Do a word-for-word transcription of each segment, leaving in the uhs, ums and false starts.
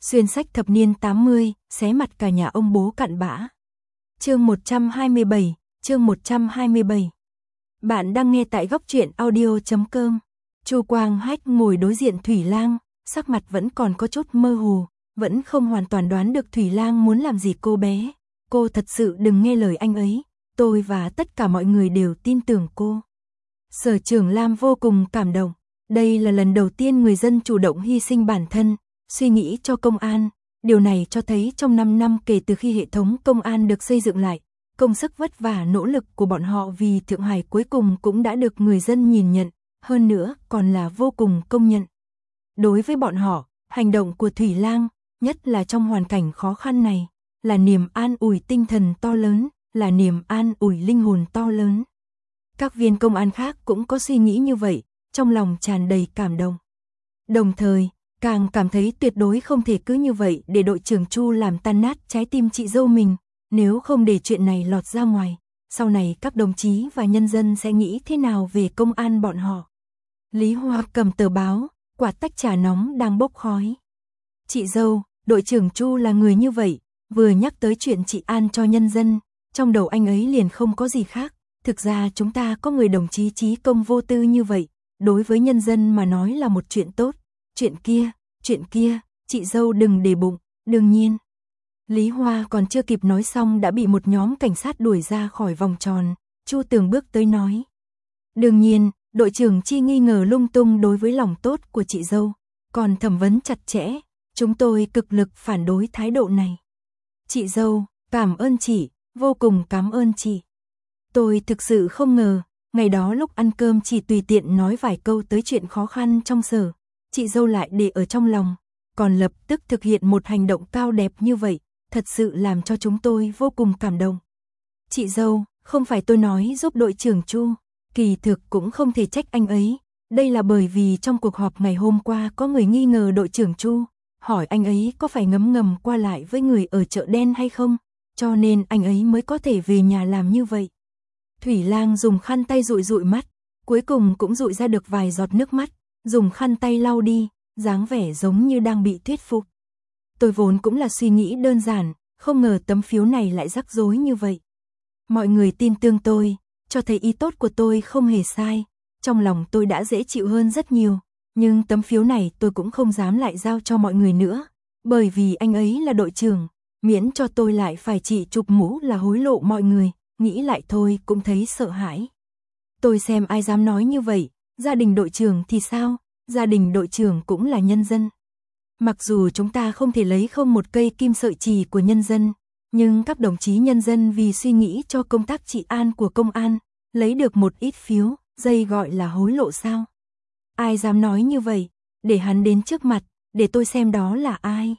Xuyên sách thập niên tám mươi, xé mặt cả nhà ông bố cặn bã. Chương một trăm hai mươi bảy, chương một trăm hai mươi bảy. Bạn đang nghe tại góc truyện audio chấm com. Chu Quang Hách ngồi đối diện Thủy Lang, sắc mặt vẫn còn có chút mơ hồ, vẫn không hoàn toàn đoán được Thủy Lang muốn làm gì cô bé. Cô thật sự đừng nghe lời anh ấy, tôi và tất cả mọi người đều tin tưởng cô. Sở Trưởng Lam vô cùng cảm động, đây là lần đầu tiên người dân chủ động hy sinh bản thân, suy nghĩ cho công an. Điều này cho thấy trong năm năm kể từ khi hệ thống công an được xây dựng lại, công sức vất vả nỗ lực của bọn họ vì Thượng Hải cuối cùng cũng đã được người dân nhìn nhận, hơn nữa còn là vô cùng công nhận. Đối với bọn họ, hành động của Thủy Lang, nhất là trong hoàn cảnh khó khăn này, là niềm an ủi tinh thần to lớn, là niềm an ủi linh hồn to lớn. Các viên công an khác cũng có suy nghĩ như vậy, trong lòng tràn đầy cảm động. Đồng thời, càng cảm thấy tuyệt đối không thể cứ như vậy để đội trưởng Chu làm tan nát trái tim chị dâu mình, nếu không để chuyện này lọt ra ngoài, sau này các đồng chí và nhân dân sẽ nghĩ thế nào về công an bọn họ. Lý Hoa cầm tờ báo, quạt tách trà nóng đang bốc khói. Chị dâu, đội trưởng Chu là người như vậy, vừa nhắc tới chuyện trị an cho nhân dân, trong đầu anh ấy liền không có gì khác. Thực ra chúng ta có người đồng chí trí công vô tư như vậy, đối với nhân dân mà nói là một chuyện tốt. Chuyện kia, chuyện kia, chị dâu đừng để bụng, đương nhiên. Lý Hoa còn chưa kịp nói xong đã bị một nhóm cảnh sát đuổi ra khỏi vòng tròn, Chu Tường bước tới nói. Đương nhiên, đội trưởng Chi nghi ngờ lung tung đối với lòng tốt của chị dâu, còn thẩm vấn chặt chẽ, chúng tôi cực lực phản đối thái độ này. Chị dâu, cảm ơn chị, vô cùng cảm ơn chị. Tôi thực sự không ngờ, ngày đó lúc ăn cơm chỉ tùy tiện nói vài câu tới chuyện khó khăn trong sở, chị dâu lại để ở trong lòng, còn lập tức thực hiện một hành động cao đẹp như vậy, thật sự làm cho chúng tôi vô cùng cảm động. Chị dâu, không phải tôi nói giúp đội trưởng Chu, kỳ thực cũng không thể trách anh ấy, đây là bởi vì trong cuộc họp ngày hôm qua có người nghi ngờ đội trưởng Chu, hỏi anh ấy có phải ngấm ngầm qua lại với người ở chợ đen hay không, cho nên anh ấy mới có thể về nhà làm như vậy. Thủy Lang dùng khăn tay dụi dụi mắt, cuối cùng cũng dụi ra được vài giọt nước mắt, dùng khăn tay lau đi, dáng vẻ giống như đang bị thuyết phục. Tôi vốn cũng là suy nghĩ đơn giản, không ngờ tấm phiếu này lại rắc rối như vậy. Mọi người tin tưởng tôi, cho thấy ý tốt của tôi không hề sai, trong lòng tôi đã dễ chịu hơn rất nhiều, nhưng tấm phiếu này tôi cũng không dám lại giao cho mọi người nữa, bởi vì anh ấy là đội trưởng, miễn cho tôi lại phải chỉ chụp mũ là hối lộ mọi người, nghĩ lại thôi cũng thấy sợ hãi. Tôi xem ai dám nói như vậy, gia đình đội trưởng thì sao, gia đình đội trưởng cũng là nhân dân. Mặc dù chúng ta không thể lấy không một cây kim sợi chỉ của nhân dân, nhưng các đồng chí nhân dân vì suy nghĩ cho công tác trị an của công an, lấy được một ít phiếu, dây gọi là hối lộ sao? Ai dám nói như vậy, để hắn đến trước mặt, để tôi xem đó là ai.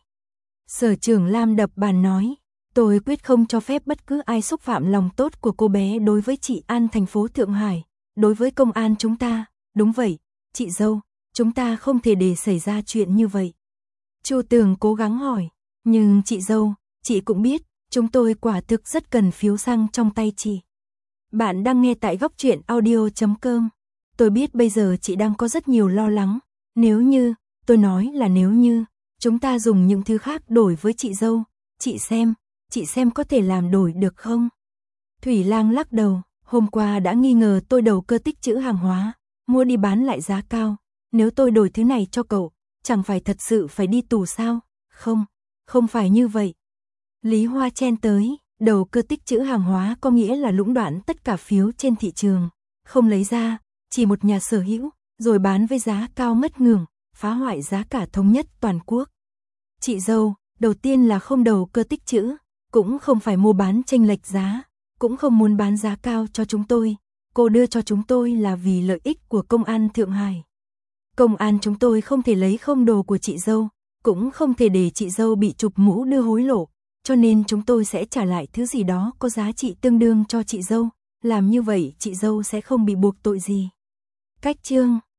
Sở Trưởng Lam đập bàn nói, tôi quyết không cho phép bất cứ ai xúc phạm lòng tốt của cô bé đối với trị an thành phố Thượng Hải, đối với công an chúng ta, đúng vậy, chị dâu, chúng ta không thể để xảy ra chuyện như vậy. Chu Tường cố gắng hỏi, nhưng chị dâu, chị cũng biết, chúng tôi quả thực rất cần phiếu xăng trong tay chị. Bạn đang nghe tại góc truyện audio chấm com. Tôi biết bây giờ chị đang có rất nhiều lo lắng, nếu như, tôi nói là nếu như, chúng ta dùng những thứ khác đổi với chị dâu, chị xem, chị xem có thể làm đổi được không? Thủy Lang lắc đầu, hôm qua đã nghi ngờ tôi đầu cơ tích trữ hàng hóa, mua đi bán lại giá cao, nếu tôi đổi thứ này cho cậu, chẳng phải thật sự phải đi tù sao? Không, không phải như vậy. Lý Hoa chen tới, đầu cơ tích trữ hàng hóa có nghĩa là lũng đoạn tất cả phiếu trên thị trường, không lấy ra, chỉ một nhà sở hữu, rồi bán với giá cao ngất ngưởng, phá hoại giá cả thống nhất toàn quốc. Chị dâu, đầu tiên là không đầu cơ tích trữ, cũng không phải mua bán chênh lệch giá, cũng không muốn bán giá cao cho chúng tôi, cô đưa cho chúng tôi là vì lợi ích của công an Thượng Hải. Công an chúng tôi không thể lấy không đồ của chị dâu, cũng không thể để chị dâu bị chụp mũ đưa hối lộ, cho nên chúng tôi sẽ trả lại thứ gì đó có giá trị tương đương cho chị dâu, làm như vậy chị dâu sẽ không bị buộc tội gì. Cách chương